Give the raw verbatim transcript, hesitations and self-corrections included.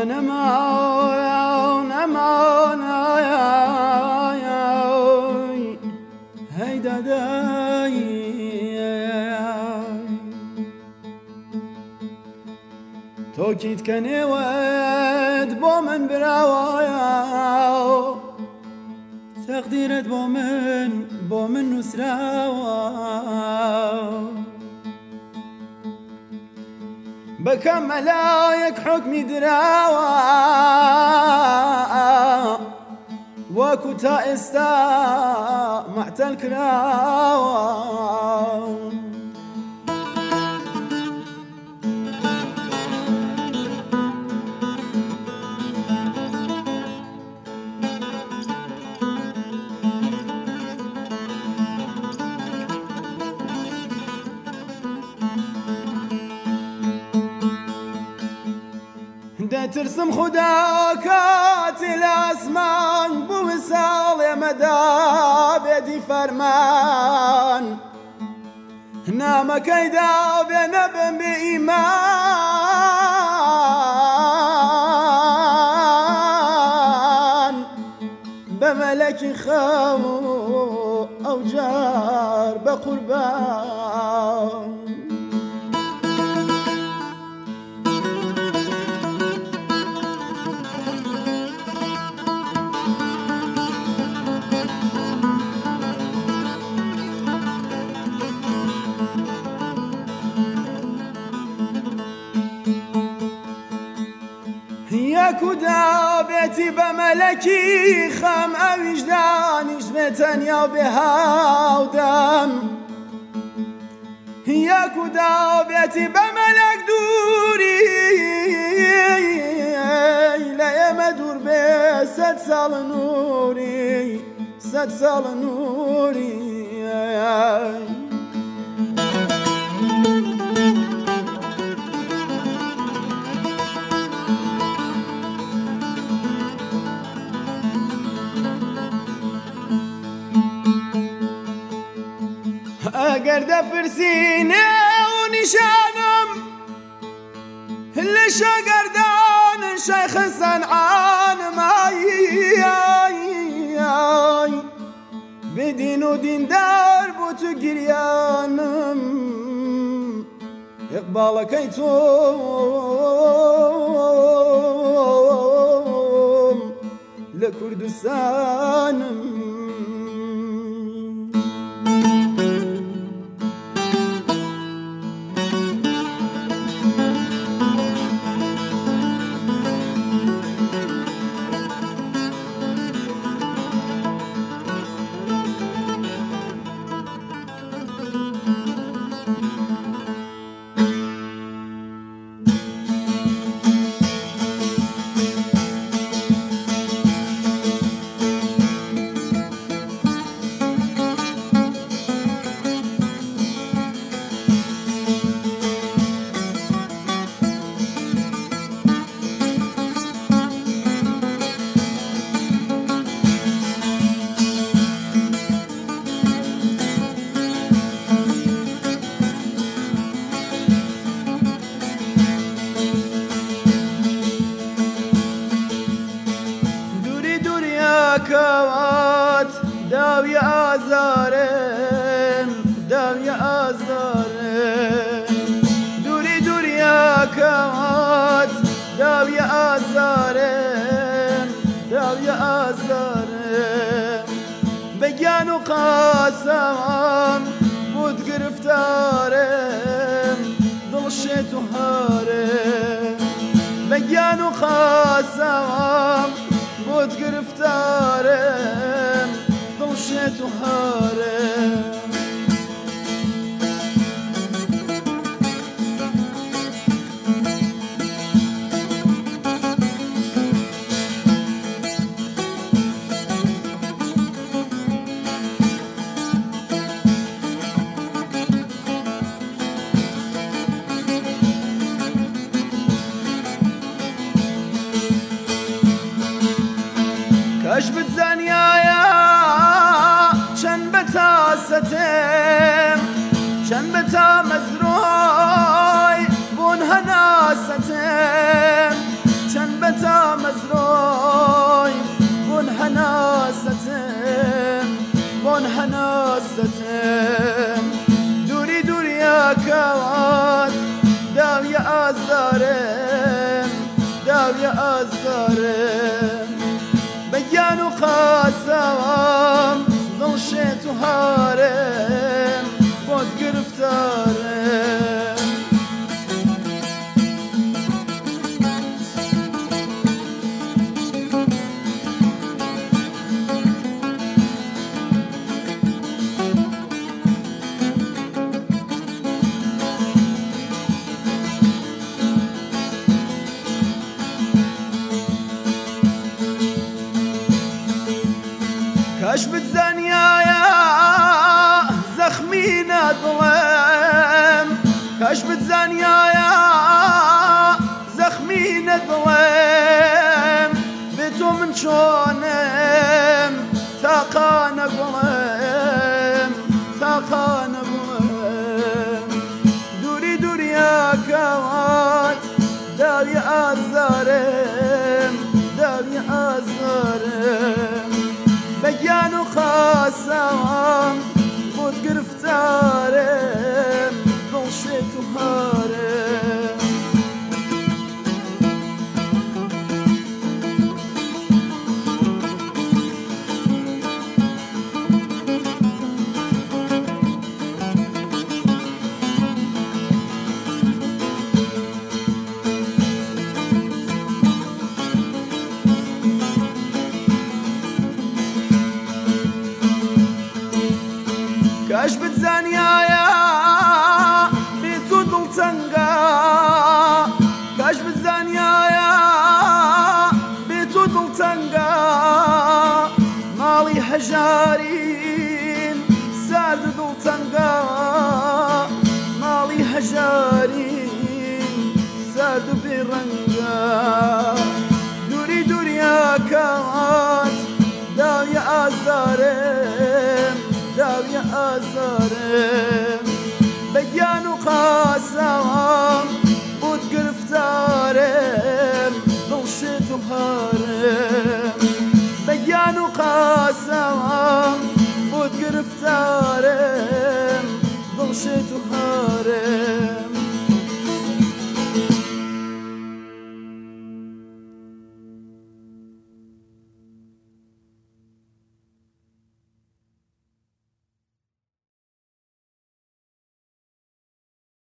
نمان نمان هی دادای تو کیت کنی ود با من براوا تقدیرت با من با من نسراوا بكم ملايك حكمي دراوا وكو تائستا معت الكراوا دا ترسم خداكات الاسمان بوصال يا مدى بيدي فرمان نام كيدا بنبن بإيمان بملك خامو أو جار بقربان ياكو دابتي بملكي خم او وجداني جمتن يا بها ودم ياكو دابتي بملك دوري لا يا مدور بست سال نوري ست سال نوري اگر دفرسینه و نشانم اللي شاگردان شیخ صنعانم آی آی آی بدین و دیندار بو تو گریانم اقبالك ایتوم لکردستانم كوات داوي آزارم داوي آزارم دوري دوري يا كوات داوي آزارم داوي آزارم بجان وقاسم بود گرفتارم دلشت و هارم بجان وقاسم بود گرفتارم دلشت و هارم اش بتزانيايا شن بتا ستم شن بتا مزروي بون هنا ستم شن بتا مزروي بون هناستم بون هناستم دوري دوري يا كوات داو يا أزارم داو يا أزارم بيان وقاسم ضلشت وهارم بود گرفتارم كاش بتزانيايا زخمي ندلم كاش بتزانيايا زخمي ندلم بتو من شونم تاقا نقلم تاقا نقلم دوري دوري يا كوات داوي أزارم داوي أزارم بيان وخاسم بود گرفتارم ضلشت وهارم كاش بتزانيايا بيتو دلتنقا كاش بتزانيايا بيتو دلتنقا مالي حجارين ساد دلتنقا مالي حجارين ساد برنقا دوري دوري يا كوات داو يا أزارم داو يا أزارم بيان وقاسم بود گرفتارم ضلشت وهارم